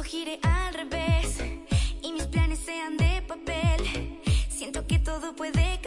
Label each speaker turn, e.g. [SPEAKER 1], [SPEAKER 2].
[SPEAKER 1] gire al revés y mis planes sean de papel. Siento que todo puede